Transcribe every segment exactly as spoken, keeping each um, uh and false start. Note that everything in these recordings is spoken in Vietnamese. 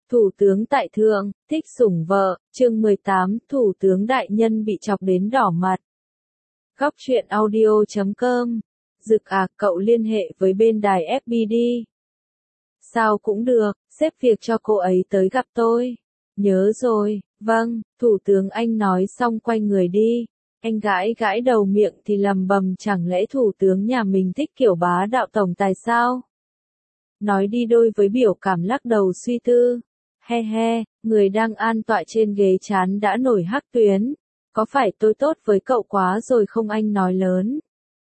Thủ tướng tại thượng, thích sủng vợ, chương mười tám, Thủ tướng đại nhân bị chọc đến đỏ mặt. Góc truyện audio chấm com. Dực à, cậu liên hệ với bên đài ép pê đi. Sao cũng được, xếp việc cho cô ấy tới gặp tôi. Nhớ rồi, vâng, thủ tướng anh nói xong quay người đi. Anh gãi gãi đầu miệng thì lầm bầm chẳng lẽ thủ tướng nhà mình thích kiểu bá đạo tổng tài sao? Nói đi đôi với biểu cảm lắc đầu suy tư. He he, người đang an tọa trên ghế chán đã nổi hắc tuyến. Có phải tôi tốt với cậu quá rồi không anh nói lớn?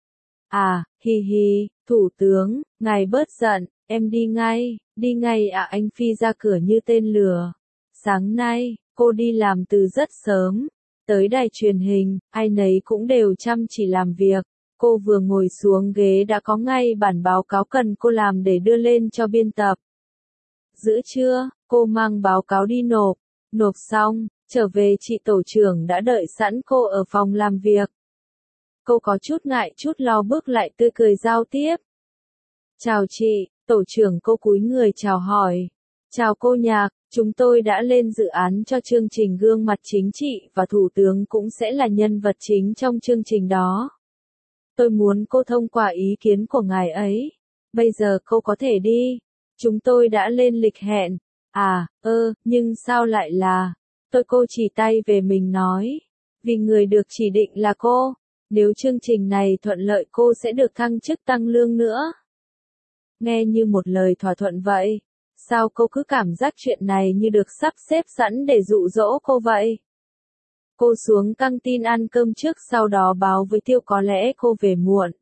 À, hi hi, thủ tướng, ngài bớt giận, em đi ngay, đi ngay à anh phi ra cửa như tên lừa. Sáng nay, cô đi làm từ rất sớm. Tới đài truyền hình, ai nấy cũng đều chăm chỉ làm việc. Cô vừa ngồi xuống ghế đã có ngay bản báo cáo cần cô làm để đưa lên cho biên tập. Giữa trưa, cô mang báo cáo đi nộp. Nộp xong, trở về chị tổ trưởng đã đợi sẵn cô ở phòng làm việc. Cô có chút ngại chút lo bước lại tươi cười giao tiếp. Chào chị, tổ trưởng cô cúi người chào hỏi. Chào cô Nhạc, chúng tôi đã lên dự án cho chương trình Gương mặt chính trị và thủ tướng cũng sẽ là nhân vật chính trong chương trình đó. Tôi muốn cô thông qua ý kiến của ngài ấy. Bây giờ cô có thể đi. Chúng tôi đã lên lịch hẹn. À, ơ, nhưng sao lại là... Tôi cô chỉ tay về mình nói. Vì người được chỉ định là cô. Nếu chương trình này thuận lợi cô sẽ được thăng chức tăng lương nữa. Nghe như một lời thỏa thuận vậy. Sao cô cứ cảm giác chuyện này như được sắp xếp sẵn để dụ dỗ cô vậy? Cô xuống căng tin ăn cơm trước sau đó báo với Tiêu có lẽ cô về muộn.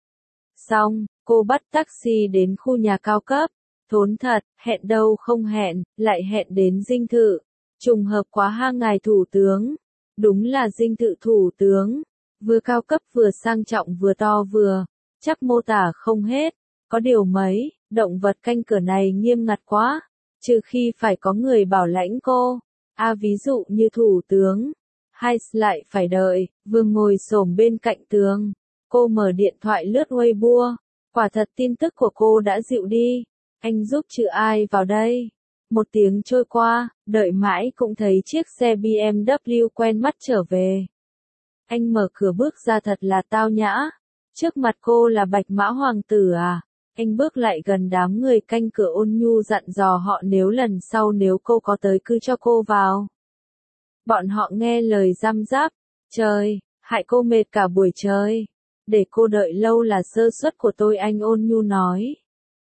Xong, cô bắt taxi đến khu nhà cao cấp. Thốn thật, hẹn đâu không hẹn, lại hẹn đến dinh thự. Trùng hợp quá ha ngài thủ tướng. Đúng là dinh thự thủ tướng. Vừa cao cấp vừa sang trọng vừa to vừa. Chắc mô tả không hết. Có điều mấy, động vật canh cửa này nghiêm ngặt quá. Trừ khi phải có người bảo lãnh cô. À ví dụ như thủ tướng. Hay lại phải đợi, vừa ngồi xổm bên cạnh tường. Cô mở điện thoại lướt Weibo. Quả thật tin tức của cô đã dịu đi. Anh giúp chữ ai vào đây? Một tiếng trôi qua, đợi mãi cũng thấy chiếc xe bê em vê quen mắt trở về. Anh mở cửa bước ra thật là tao nhã. Trước mặt cô là Bạch Mã Hoàng tử à? Anh bước lại gần đám người canh cửa ôn nhu dặn dò họ nếu lần sau nếu cô có tới cứ cho cô vào. Bọn họ nghe lời răm rắp. Trời, hại cô mệt cả buổi trời. Để cô đợi lâu là sơ suất của tôi anh ôn nhu nói.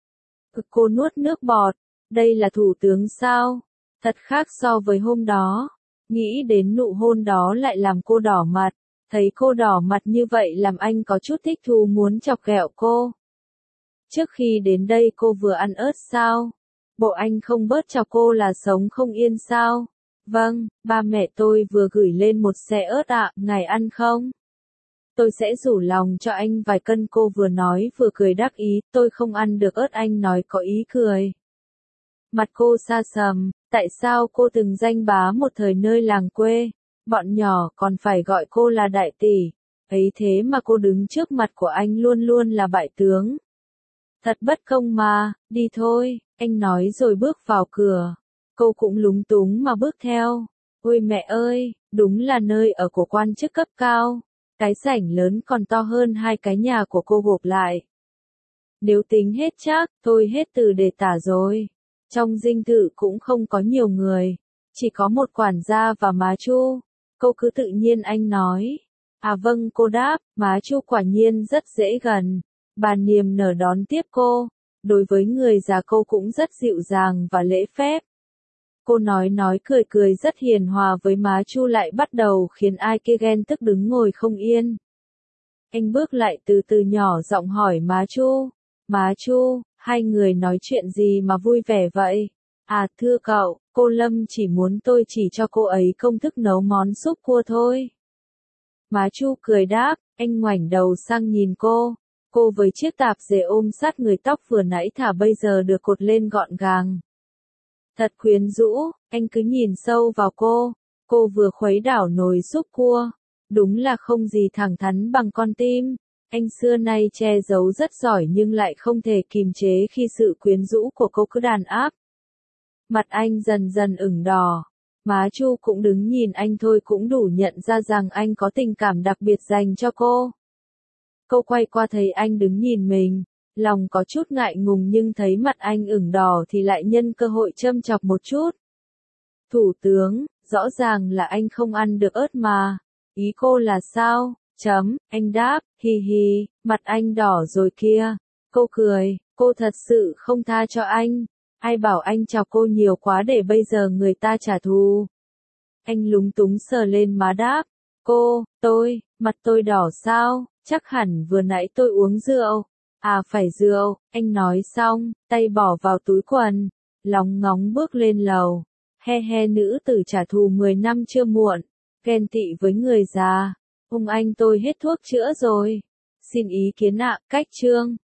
Cô nuốt nước bọt. Đây là thủ tướng sao? Thật khác so với hôm đó. Nghĩ đến nụ hôn đó lại làm cô đỏ mặt. Thấy cô đỏ mặt như vậy làm anh có chút thích thú muốn chọc ghẹo cô. Trước khi đến đây cô vừa ăn ớt sao? Bộ anh không bớt chọc cô là sống không yên sao? Vâng, ba mẹ tôi vừa gửi lên một xe ớt ạ, ngài ăn không? Tôi sẽ rủ lòng cho anh vài cân cô vừa nói vừa cười đắc ý, tôi không ăn được ớt anh nói có ý cười. Mặt cô xa sầm, tại sao cô từng danh bá một thời nơi làng quê, bọn nhỏ còn phải gọi cô là đại tỷ, ấy thế mà cô đứng trước mặt của anh luôn luôn là bại tướng. Thật bất công mà, đi thôi, anh nói rồi bước vào cửa. Cô cũng lúng túng mà bước theo. Ôi mẹ ơi, đúng là nơi ở của quan chức cấp cao. Cái sảnh lớn còn to hơn hai cái nhà của cô gộp lại. Nếu tính hết chắc, tôi hết từ để tả rồi. Trong dinh thự cũng không có nhiều người. Chỉ có một quản gia và má Chu. Cô cứ tự nhiên anh nói. À vâng cô đáp, má Chu quả nhiên rất dễ gần. Bà niềm nở đón tiếp cô. Đối với người già cô cũng rất dịu dàng và lễ phép. Cô nói nói cười cười rất hiền hòa với má Chu lại bắt đầu khiến ai kia ghen tức đứng ngồi không yên. Anh bước lại từ từ nhỏ giọng hỏi má Chu. Má Chu, hai người nói chuyện gì mà vui vẻ vậy? À thưa cậu, cô Lâm chỉ muốn tôi chỉ cho cô ấy công thức nấu món súp cua thôi. Má Chu cười đáp, anh ngoảnh đầu sang nhìn cô. Cô với chiếc tạp dề ôm sát người tóc vừa nãy thả bây giờ được cột lên gọn gàng. Thật quyến rũ, anh cứ nhìn sâu vào cô. Cô vừa khuấy đảo nồi súp cua. Đúng là không gì thẳng thắn bằng con tim. Anh xưa nay che giấu rất giỏi nhưng lại không thể kìm chế khi sự quyến rũ của cô cứ đàn áp. Mặt anh dần dần ửng đỏ. Má Chu cũng đứng nhìn anh thôi cũng đủ nhận ra rằng anh có tình cảm đặc biệt dành cho cô. Cô quay qua thấy anh đứng nhìn mình, lòng có chút ngại ngùng nhưng thấy mặt anh ửng đỏ thì lại nhân cơ hội châm chọc một chút. Thủ tướng, rõ ràng là anh không ăn được ớt mà. Ý cô là sao? Chấm, anh đáp, hi hi, mặt anh đỏ rồi kia. Cô cười, cô thật sự không tha cho anh. Ai bảo anh chọc cô nhiều quá để bây giờ người ta trả thù. Anh lúng túng sờ lên má đáp. Cô, tôi, mặt tôi đỏ sao? Chắc hẳn vừa nãy tôi uống rượu. À phải rượu, anh nói xong, tay bỏ vào túi quần. Lóng ngóng bước lên lầu. He he nữ tử trả thù mười năm chưa muộn. Ghen tị với người già. Ông anh tôi hết thuốc chữa rồi. Xin ý kiến ạ, cách chương.